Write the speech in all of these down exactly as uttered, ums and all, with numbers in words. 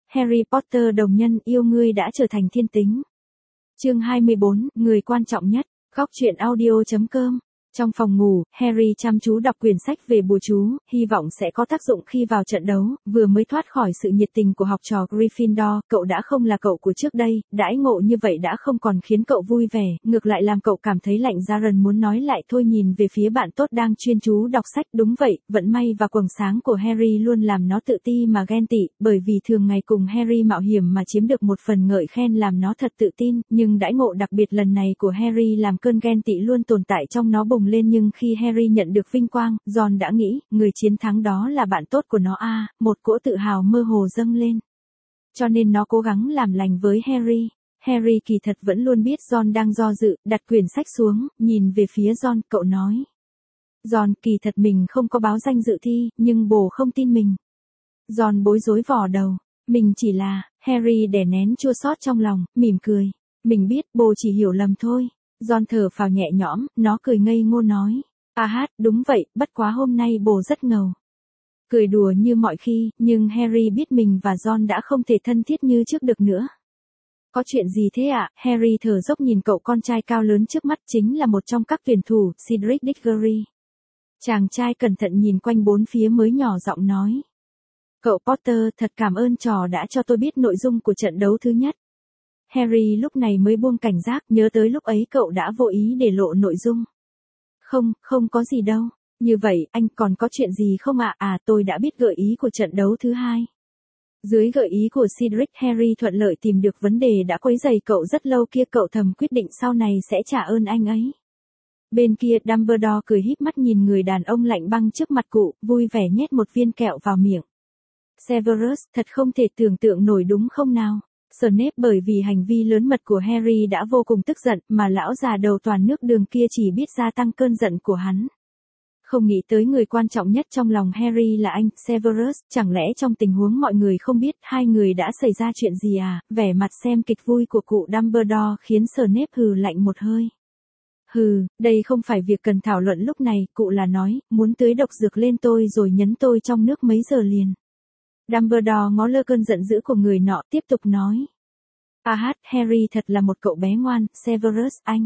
Harry Potter đồng nhân yêu ngươi đã trở thành thiên tính. Chương hai mươi bốn, người quan trọng nhất. Góc truyện audio chấm com. Trong phòng ngủ, Harry chăm chú đọc quyển sách về bùa chú, hy vọng sẽ có tác dụng khi vào trận đấu. Vừa mới thoát khỏi sự nhiệt tình của học trò Gryffindor, cậu đã không là cậu của trước đây, đãi ngộ như vậy đã không còn khiến cậu vui vẻ, ngược lại làm cậu cảm thấy lạnh da rần muốn nói lại thôi. Nhìn về phía bạn tốt đang chuyên chú đọc sách, đúng vậy, vận may và quầng sáng của Harry luôn làm nó tự ti mà ghen tị, bởi vì thường ngày cùng Harry mạo hiểm mà chiếm được một phần ngợi khen làm nó thật tự tin, nhưng đãi ngộ đặc biệt lần này của Harry làm cơn ghen tị luôn tồn tại trong nó bùng lên. Nhưng khi Harry nhận được vinh quang, Ron đã nghĩ, người chiến thắng đó là bạn tốt của nó à, một cỗ tự hào mơ hồ dâng lên. Cho nên nó cố gắng làm lành với Harry. Harry kỳ thật vẫn luôn biết Ron đang do dự, đặt quyển sách xuống, nhìn về phía Ron, cậu nói. Ron, kỳ thật mình không có báo danh dự thi, nhưng bồ không tin mình. Ron bối rối vò đầu, mình chỉ là, Harry đè nén chua xót trong lòng, mỉm cười. Mình biết, bồ chỉ hiểu lầm thôi. Ron thở phào nhẹ nhõm, nó cười ngây ngô nói. À hát, đúng vậy, bất quá hôm nay bồ rất ngầu. Cười đùa như mọi khi, nhưng Harry biết mình và Ron đã không thể thân thiết như trước được nữa. Có chuyện gì thế ạ? À? Harry thở dốc nhìn cậu con trai cao lớn trước mắt, chính là một trong các tuyển thủ, Cedric Diggory. Chàng trai cẩn thận nhìn quanh bốn phía mới nhỏ giọng nói. Cậu Potter, thật cảm ơn trò đã cho tôi biết nội dung của trận đấu thứ nhất. Harry lúc này mới buông cảnh giác, nhớ tới lúc ấy cậu đã vô ý để lộ nội dung. Không, không có gì đâu. Như vậy, anh còn có chuyện gì không ạ? À? à, tôi đã biết gợi ý của trận đấu thứ hai. Dưới gợi ý của Cedric, Harry thuận lợi tìm được vấn đề đã quấy rầy cậu rất lâu kia, cậu thầm quyết định sau này sẽ trả ơn anh ấy. Bên kia, Dumbledore cười híp mắt nhìn người đàn ông lạnh băng trước mặt cụ, vui vẻ nhét một viên kẹo vào miệng. Severus, thật không thể tưởng tượng nổi đúng không nào? Snape bởi vì hành vi lớn mật của Harry đã vô cùng tức giận, mà lão già đầu toàn nước đường kia chỉ biết gia tăng cơn giận của hắn. Không nghĩ tới người quan trọng nhất trong lòng Harry là anh, Severus, chẳng lẽ trong tình huống mọi người không biết hai người đã xảy ra chuyện gì à? Vẻ mặt xem kịch vui của cụ Dumbledore khiến Snape hừ lạnh một hơi. Hừ, đây không phải việc cần thảo luận lúc này, cụ là nói, muốn tưới độc dược lên tôi rồi nhấn tôi trong nước mấy giờ liền. Dumbledore ngó lơ cơn giận dữ của người nọ, tiếp tục nói. À hát, Harry thật là một cậu bé ngoan, Severus, anh.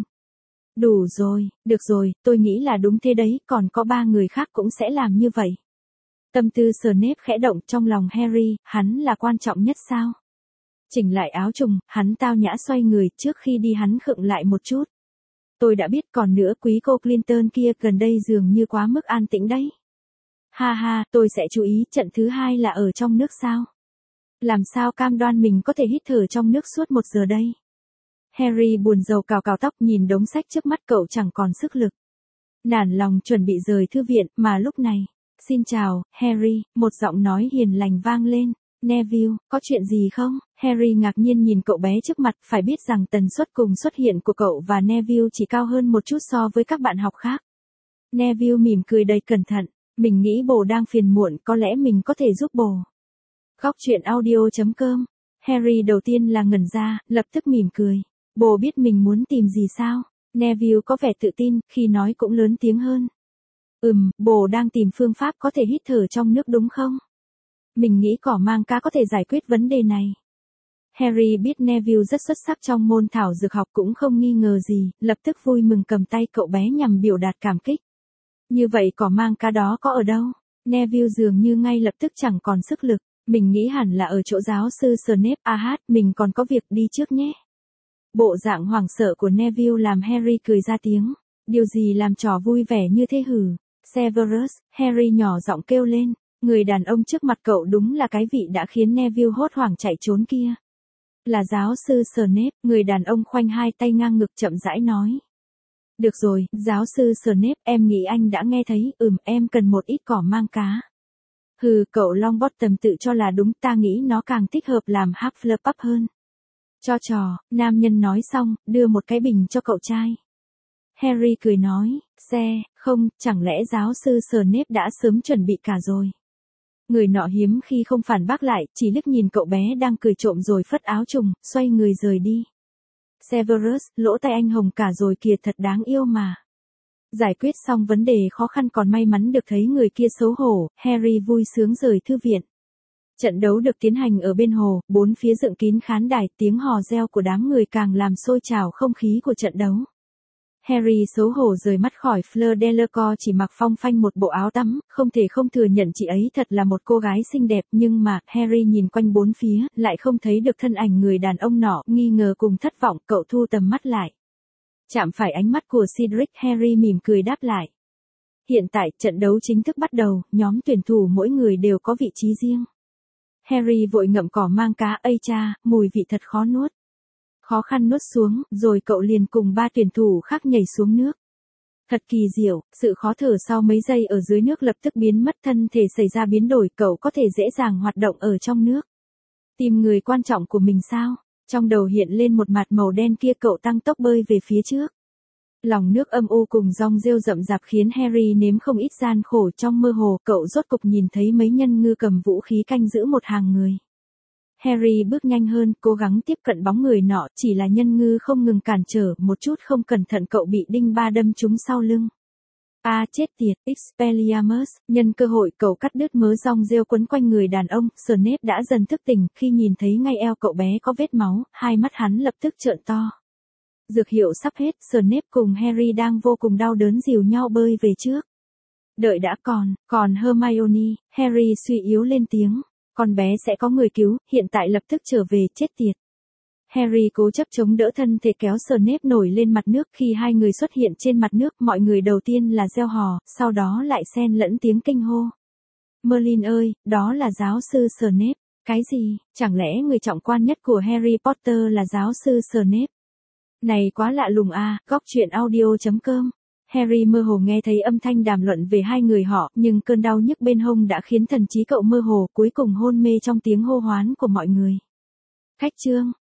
Đủ rồi, được rồi, tôi nghĩ là đúng thế đấy, còn có ba người khác cũng sẽ làm như vậy. Tâm tư Snape khẽ động trong lòng Harry, hắn là quan trọng nhất sao? Chỉnh lại áo trùng, hắn tao nhã xoay người, trước khi đi hắn khựng lại một chút. Tôi đã biết, còn nữa, quý cô Clinton kia gần đây dường như quá mức an tĩnh đấy. Ha ha, tôi sẽ chú ý, trận thứ hai là ở trong nước sao? Làm sao cam đoan mình có thể hít thở trong nước suốt một giờ đây? Harry buồn rầu cào cào tóc, nhìn đống sách trước mắt cậu chẳng còn sức lực. Nản lòng chuẩn bị rời thư viện, mà lúc này, xin chào, Harry, một giọng nói hiền lành vang lên. Neville, có chuyện gì không? Harry ngạc nhiên nhìn cậu bé trước mặt, phải biết rằng tần suất cùng xuất hiện của cậu và Neville chỉ cao hơn một chút so với các bạn học khác. Neville mỉm cười đầy cẩn thận. Mình nghĩ bồ đang phiền muộn, có lẽ mình có thể giúp bồ. Góc truyện audio chấm com. Harry đầu tiên là ngẩn ra, lập tức mỉm cười. Bồ biết mình muốn tìm gì sao? Neville có vẻ tự tin, khi nói cũng lớn tiếng hơn. Ừm, bồ đang tìm phương pháp có thể hít thở trong nước đúng không? Mình nghĩ cỏ mang cá có thể giải quyết vấn đề này. Harry biết Neville rất xuất sắc trong môn thảo dược học cũng không nghi ngờ gì, lập tức vui mừng cầm tay cậu bé nhằm biểu đạt cảm kích. Như vậy cỏ mang cá đó có ở đâu? Neville dường như ngay lập tức chẳng còn sức lực. Mình nghĩ hẳn là ở chỗ giáo sư Snape. À hát, mình còn có việc, đi trước nhé. Bộ dạng hoảng sợ của Neville làm Harry cười ra tiếng. Điều gì làm trò vui vẻ như thế hử? Severus, Harry nhỏ giọng kêu lên. Người đàn ông trước mặt cậu đúng là cái vị đã khiến Neville hốt hoảng chạy trốn kia. Là giáo sư Snape, người đàn ông khoanh hai tay ngang ngực chậm rãi nói. Được rồi, giáo sư Snape, em nghĩ anh đã nghe thấy, ừm, em cần một ít cỏ mang cá. Hừ, cậu Longbottom tự cho là đúng, ta nghĩ nó càng thích hợp làm Hufflepuff hơn. Cho trò, nam nhân nói xong, đưa một cái bình cho cậu trai. Harry cười nói, xe, không, chẳng lẽ giáo sư Snape đã sớm chuẩn bị cả rồi. Người nọ hiếm khi không phản bác lại, chỉ liếc nhìn cậu bé đang cười trộm rồi phất áo trùng, xoay người rời đi. Severus, lỗ tai anh hồng cả rồi kìa, thật đáng yêu mà. Giải quyết xong vấn đề khó khăn còn may mắn được thấy người kia xấu hổ, Harry vui sướng rời thư viện. Trận đấu được tiến hành ở bên hồ, bốn phía dựng kín khán đài, tiếng hò reo của đám người càng làm sôi trào không khí của trận đấu. Harry xấu hổ rời mắt khỏi Fleur Delacour chỉ mặc phong phanh một bộ áo tắm, không thể không thừa nhận chị ấy thật là một cô gái xinh đẹp, nhưng mà, Harry nhìn quanh bốn phía, lại không thấy được thân ảnh người đàn ông nọ, nghi ngờ cùng thất vọng, cậu thu tầm mắt lại. Chạm phải ánh mắt của Cedric, Harry mỉm cười đáp lại. Hiện tại, trận đấu chính thức bắt đầu, nhóm tuyển thủ mỗi người đều có vị trí riêng. Harry vội ngậm cỏ mang cá, ây cha, mùi vị thật khó nuốt. Khó khăn nuốt xuống, rồi cậu liền cùng ba tuyển thủ khác nhảy xuống nước. Thật kỳ diệu, sự khó thở sau mấy giây ở dưới nước lập tức biến mất, thân thể xảy ra biến đổi, cậu có thể dễ dàng hoạt động ở trong nước. Tìm người quan trọng của mình sao? Trong đầu hiện lên một mặt màu đen kia, cậu tăng tốc bơi về phía trước. Lòng nước âm u cùng dòng rêu rậm rạp khiến Harry nếm không ít gian khổ, trong mơ hồ, cậu rốt cục nhìn thấy mấy nhân ngư cầm vũ khí canh giữ một hàng người. Harry bước nhanh hơn, cố gắng tiếp cận bóng người nọ, chỉ là nhân ngư không ngừng cản trở, một chút không cẩn thận cậu bị đinh ba đâm trúng sau lưng. A à, chết tiệt, Expelliarmus, nhân cơ hội cậu cắt đứt mớ rong rêu quấn quanh người đàn ông, Snape đã dần thức tỉnh, khi nhìn thấy ngay eo cậu bé có vết máu, hai mắt hắn lập tức trợn to. Dược hiệu sắp hết, Snape cùng Harry đang vô cùng đau đớn dìu nhau bơi về trước. Đợi đã, còn, còn Hermione, Harry suy yếu lên tiếng. Con bé sẽ có người cứu, hiện tại lập tức trở về, chết tiệt. Harry cố chấp chống đỡ thân thể kéo Snape nổi lên mặt nước, khi hai người xuất hiện trên mặt nước, mọi người đầu tiên là reo hò, sau đó lại xen lẫn tiếng kinh hô. Merlin ơi, đó là giáo sư Snape. Cái gì, chẳng lẽ người trọng quan nhất của Harry Potter là giáo sư Snape? Này quá lạ lùng à, góc truyện audio chấm com. Harry mơ hồ nghe thấy âm thanh đàm luận về hai người họ, nhưng cơn đau nhức bên hông đã khiến thần trí cậu mơ hồ, cuối cùng hôn mê trong tiếng hô hoán của mọi người. Khách trương,